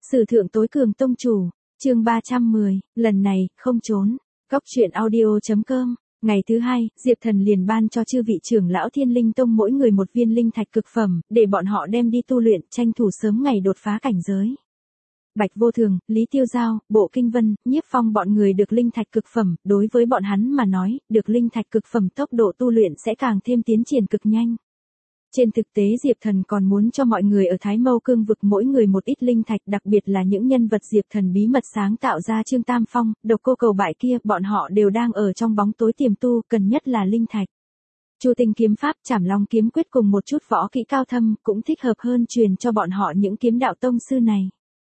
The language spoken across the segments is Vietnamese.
Sử thượng tối cường tông chủ, chương 310, lần này, không trốn. Góc truyện audio.com. Ngày thứ hai, Diệp Thần liền ban cho chư vị trưởng lão Thiên Linh Tông mỗi người một viên linh thạch cực phẩm, để bọn họ đem đi tu luyện, tranh thủ sớm ngày đột phá cảnh giới. Bạch Vô Thường, Lý Tiêu Giao, Bộ Kinh Vân, Nhiếp Phong bọn người được linh thạch cực phẩm, đối với bọn hắn mà nói, được linh thạch cực phẩm tốc độ tu luyện sẽ càng thêm tiến triển cực nhanh. Trên thực tế Diệp Thần còn muốn cho mọi người ở Thái Mâu Cương vực mỗi người một ít linh thạch, đặc biệt là những nhân vật Diệp Thần bí mật sáng tạo ra Trương Tam Phong, Độc Cô Cầu Bại kia, bọn họ đều đang ở trong bóng tối tiềm tu, cần nhất là linh thạch. Chu Tinh kiếm pháp, Trảm Long kiếm quyết cùng một chút võ kỹ cao thâm, cũng thích hợp hơn truyền cho bọn họ những kiếm đạo tông sư này.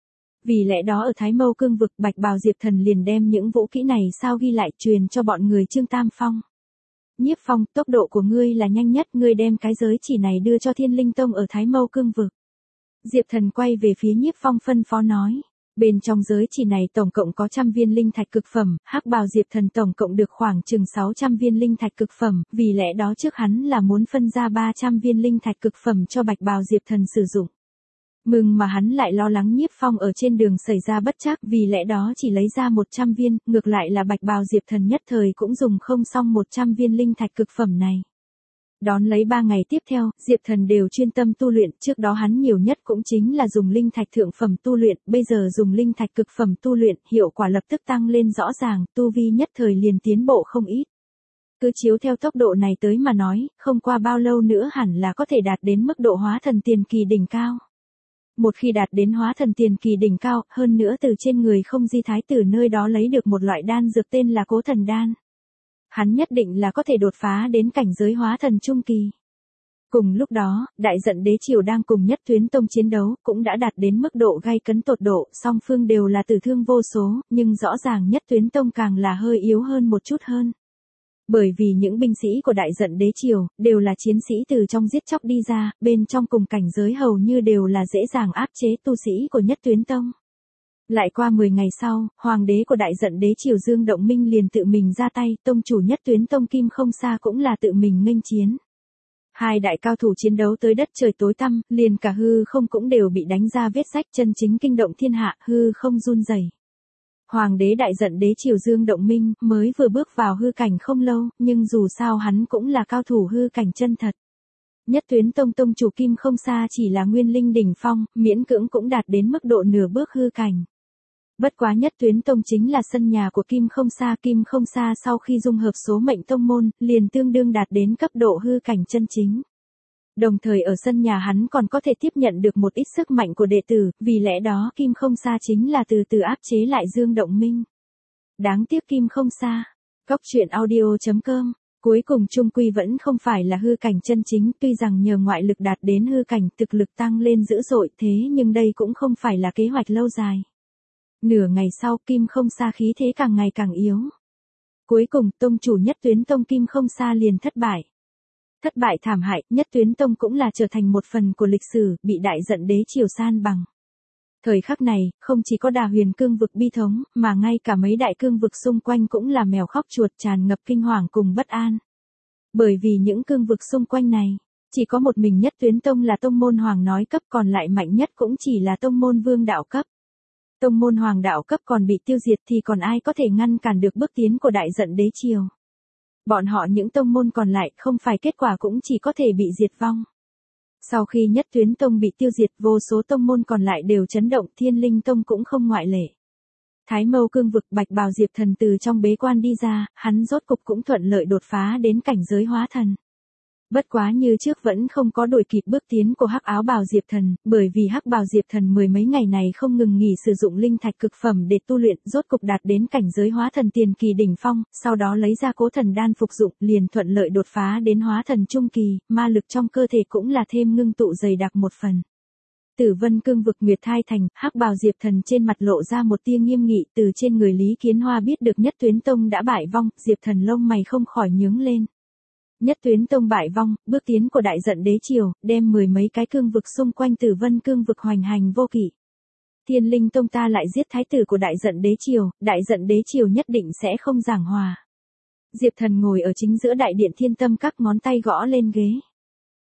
Vì lẽ đó ở Thái Mâu Cương vực, Bạch Bào Diệp Thần liền đem những vũ kỹ này sao ghi lại truyền cho bọn người Trương Tam Phong. Nhiếp Phong, tốc độ của ngươi là nhanh nhất, ngươi đem cái giới chỉ này đưa cho Thiên Linh Tông ở Thái Mâu Cương vực. Diệp Thần quay về phía Nhiếp Phong phân phó nói, bên trong giới chỉ này tổng cộng có 100 viên linh thạch cực phẩm, Hắc Bào Diệp Thần tổng cộng được khoảng chừng 600 viên linh thạch cực phẩm, vì lẽ đó trước hắn là muốn phân ra 300 viên linh thạch cực phẩm cho Bạch Bào Diệp Thần sử dụng. Mừng mà hắn lại lo lắng Nhiếp Phong ở trên đường xảy ra bất trắc, vì lẽ đó chỉ lấy ra 100 viên, ngược lại là Bạch Bào Diệp Thần nhất thời cũng dùng không xong 100 viên linh thạch cực phẩm này. Đón lấy 3 ngày tiếp theo, Diệp Thần đều chuyên tâm tu luyện, trước đó hắn nhiều nhất cũng chính là dùng linh thạch thượng phẩm tu luyện, bây giờ dùng linh thạch cực phẩm tu luyện, hiệu quả lập tức tăng lên rõ ràng, tu vi nhất thời liền tiến bộ không ít. Cứ chiếu theo tốc độ này tới mà nói, không qua bao lâu nữa hẳn là có thể đạt đến mức độ hóa thần tiền kỳ đỉnh cao. Một khi đạt đến hóa thần tiền kỳ đỉnh cao, hơn nữa từ trên người Không Di Thái Tử nơi đó lấy được một loại đan dược tên là Cố Thần Đan. Hắn nhất định là có thể đột phá đến cảnh giới hóa thần trung kỳ. Cùng lúc đó, Đại Giận Đế Triều đang cùng Nhất Tuyến Tông chiến đấu, cũng đã đạt đến mức độ gay cấn tột độ, song phương đều là tử thương vô số, nhưng rõ ràng Nhất Tuyến Tông càng là hơi yếu hơn một chút hơn. Bởi vì những binh sĩ của Đại Giận Đế Triều, đều là chiến sĩ từ trong giết chóc đi ra, bên trong cùng cảnh giới hầu như đều là dễ dàng áp chế tu sĩ của Nhất Tuyến Tông. Lại qua 10 ngày sau, Hoàng đế của Đại Giận Đế Triều Dương Động Minh liền tự mình ra tay, tông chủ Nhất Tuyến Tông Kim Không Sa cũng là tự mình nghênh chiến. Hai đại cao thủ chiến đấu tới đất trời tối tăm, liền cả hư không cũng đều bị đánh ra vết rách, chân chính kinh động thiên hạ, hư không run rẩy. Hoàng đế Đại Giận Đế Triều Dương Động Minh mới vừa bước vào hư cảnh không lâu, nhưng dù sao hắn cũng là cao thủ hư cảnh chân thật. Nhất Tuyến Tông tông chủ Kim Không Sa chỉ là nguyên linh đỉnh phong, miễn cưỡng cũng đạt đến mức độ nửa bước hư cảnh. Bất quá Nhất Tuyến Tông chính là sân nhà của Kim Không Sa sau khi dung hợp số mệnh tông môn, liền tương đương đạt đến cấp độ hư cảnh chân chính. Đồng thời ở sân nhà hắn còn có thể tiếp nhận được một ít sức mạnh của đệ tử, vì lẽ đó Kim Không Sa chính là từ từ áp chế lại Dương Động Minh. Đáng tiếc Kim Không Sa. Góc truyện audio.com. Cuối cùng chung quy vẫn không phải là hư cảnh chân chính, tuy rằng nhờ ngoại lực đạt đến hư cảnh, thực lực tăng lên dữ dội, thế nhưng đây cũng không phải là kế hoạch lâu dài. Nửa ngày sau, Kim Không Sa khí thế càng ngày càng yếu. Cuối cùng, tông chủ Nhất Tuyến Tông Kim Không Sa liền thất bại. Thất bại thảm hại, Nhất Tuyến Tông cũng là trở thành một phần của lịch sử, bị Đại Giận Đế Triều san bằng. Thời khắc này, không chỉ có Đà Huyền cương vực bi thống, mà ngay cả mấy đại cương vực xung quanh cũng là mèo khóc chuột, tràn ngập kinh hoàng cùng bất an. Bởi vì những cương vực xung quanh này, chỉ có một mình Nhất Tuyến Tông là tông môn hoàng nói cấp, còn lại mạnh nhất cũng chỉ là tông môn vương đạo cấp. Tông môn hoàng đạo cấp còn bị tiêu diệt thì còn ai có thể ngăn cản được bước tiến của Đại Giận Đế Triều. Bọn họ những tông môn còn lại không phải kết quả cũng chỉ có thể bị diệt vong. Sau khi Nhất Tuyến Tông bị tiêu diệt, vô số tông môn còn lại đều chấn động, Thiên Linh Tông cũng không ngoại lệ. Thái Mâu Cương vực, Bạch Bào Diệp Thần từ trong bế quan đi ra, hắn rốt cục cũng thuận lợi đột phá đến cảnh giới hóa thần. Bất quá như trước vẫn không có đuổi kịp bước tiến của Hắc Áo Bào Diệp Thần, bởi vì Hắc Bào Diệp Thần mười mấy ngày này không ngừng nghỉ sử dụng linh thạch cực phẩm để tu luyện, rốt cục đạt đến cảnh giới hóa thần tiền kỳ đỉnh phong, sau đó lấy ra Cố Thần Đan phục dụng, liền thuận lợi đột phá đến hóa thần trung kỳ, ma lực trong cơ thể cũng là thêm ngưng tụ dày đặc một phần. Tử Vân Cương vực Nguyệt Thai Thành, Hắc Bào Diệp Thần trên mặt lộ ra một tia nghiêm nghị, từ trên người Lý Kiến Hoa biết được Nhất Tuyến Tông đã bại vong, Diệp Thần lông mày không khỏi nhướng lên. Nhất Tuyến Tông bại vong, bước tiến của Đại Giận Đế Triều, đem mười mấy cái cương vực xung quanh Tử Vân Cương vực hoành hành vô kỷ. Thiên Linh Tông ta lại giết thái tử của Đại Giận Đế Triều, Đại Giận Đế Triều nhất định sẽ không giảng hòa. Diệp Thần ngồi ở chính giữa đại điện Thiên Tâm Các, ngón tay gõ lên ghế.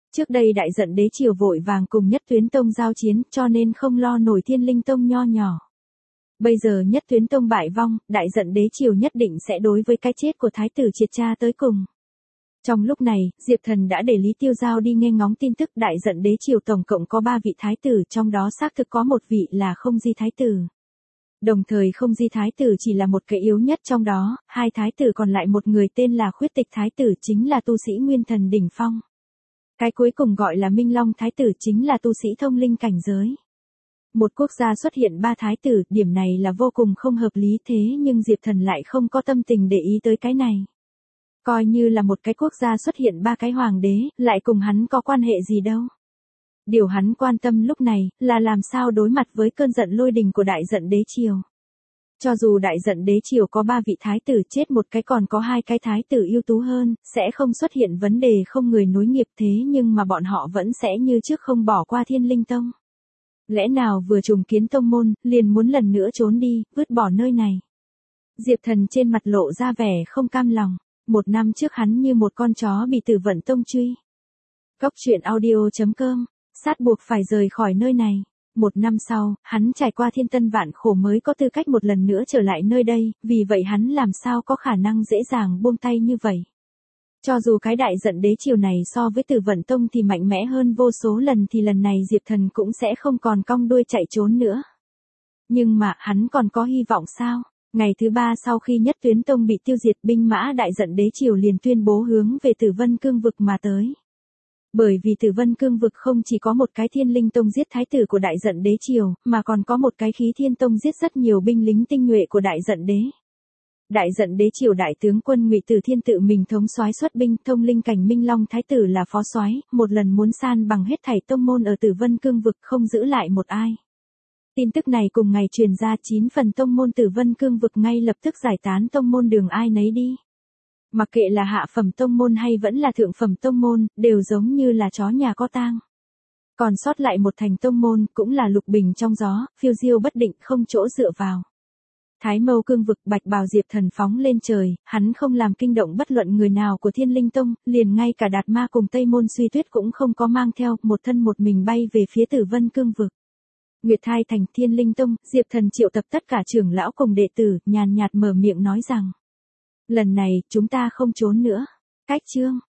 Trước đây Đại Giận Đế Triều vội vàng cùng Nhất Tuyến Tông giao chiến, cho nên không lo nổi Thiên Linh Tông nho nhỏ. Bây giờ Nhất Tuyến Tông bại vong, Đại Giận Đế Triều nhất định sẽ đối với cái chết của thái tử triệt tra tới cùng. Trong lúc này, Diệp Thần đã để Lý Tiêu Giao đi nghe ngóng tin tức Đại Giận Đế Triều tổng cộng có 3 vị thái tử, trong đó xác thực có một vị là Không Di thái tử. Đồng thời Không Di thái tử chỉ là một cái yếu nhất trong đó, 2 thái tử còn lại một người tên là Khuyết Tịch thái tử chính là tu sĩ nguyên thần đỉnh phong. Cái cuối cùng gọi là Minh Long thái tử chính là tu sĩ thông linh cảnh giới. Một quốc gia xuất hiện 3 thái tử, điểm này là vô cùng không hợp lý, thế nhưng Diệp Thần lại không có tâm tình để ý tới cái này. Coi như là một cái quốc gia xuất hiện 3 cái hoàng đế, lại cùng hắn có quan hệ gì đâu. Điều hắn quan tâm lúc này, là làm sao đối mặt với cơn giận lôi đình của Đại Giận Đế Triều. Cho dù Đại Giận Đế Triều có 3 vị thái tử chết một cái còn có 2 cái thái tử ưu tú hơn, sẽ không xuất hiện vấn đề không người nối nghiệp, thế nhưng mà bọn họ vẫn sẽ như trước không bỏ qua Thiên Linh Tông. Lẽ nào vừa trùng kiến tông môn, liền muốn lần nữa trốn đi, vứt bỏ nơi này. Diệp Thần trên mặt lộ ra vẻ không cam lòng. 1 năm trước hắn như một con chó bị Tử Vận Tông truy. Cốc truyện audio.com, sát buộc phải rời khỏi nơi này. 1 năm sau, hắn trải qua thiên tân vạn khổ mới có tư cách một lần nữa trở lại nơi đây, vì vậy hắn làm sao có khả năng dễ dàng buông tay như vậy. Cho dù cái Đại Giận Đế Triều này so với Tử Vận Tông thì mạnh mẽ hơn vô số lần thì lần này Diệp Thần cũng sẽ không còn cong đuôi chạy trốn nữa. Nhưng mà hắn còn có hy vọng sao? Ngày thứ 3 sau khi Nhất Tuyến Tông bị tiêu diệt, binh mã Đại Giận Đế Triều liền tuyên bố hướng về Tử Vân Cương vực mà tới. Bởi vì Tử Vân Cương vực không chỉ có một cái Thiên Linh Tông giết thái tử của Đại Giận Đế Triều, mà còn có một cái Khí Thiên Tông giết rất nhiều binh lính tinh nhuệ của Đại Giận Đế. Đại Giận Đế Triều đại tướng quân Ngụy Tử Thiên tự mình thống soái xuất binh, thông linh cảnh Minh Long thái tử là phó soái, một lần muốn san bằng hết thảy tông môn ở Tử Vân Cương vực, không giữ lại một ai. Tin tức này cùng ngày truyền ra, 9 phần tông môn Tử Vân Cương vực ngay lập tức giải tán tông môn đường ai nấy đi. Mặc kệ là hạ phẩm tông môn hay vẫn là thượng phẩm tông môn, đều giống như là chó nhà có tang. Còn sót lại một thành tông môn, cũng là lục bình trong gió, phiêu diêu bất định, không chỗ dựa vào. Thái Mâu Cương vực, Bạch Bào Diệp Thần phóng lên trời, hắn không làm kinh động bất luận người nào của Thiên Linh Tông, liền ngay cả Đạt Ma cùng Tây Môn Suy Tuyết cũng không có mang theo, một thân một mình bay về phía Tử Vân Cương vực. Nguyệt Thai thành Thiên Linh Tông, Diệp Thần triệu tập tất cả trưởng lão cùng đệ tử, nhàn nhạt mở miệng nói rằng: lần này, chúng ta không trốn nữa. Cách chương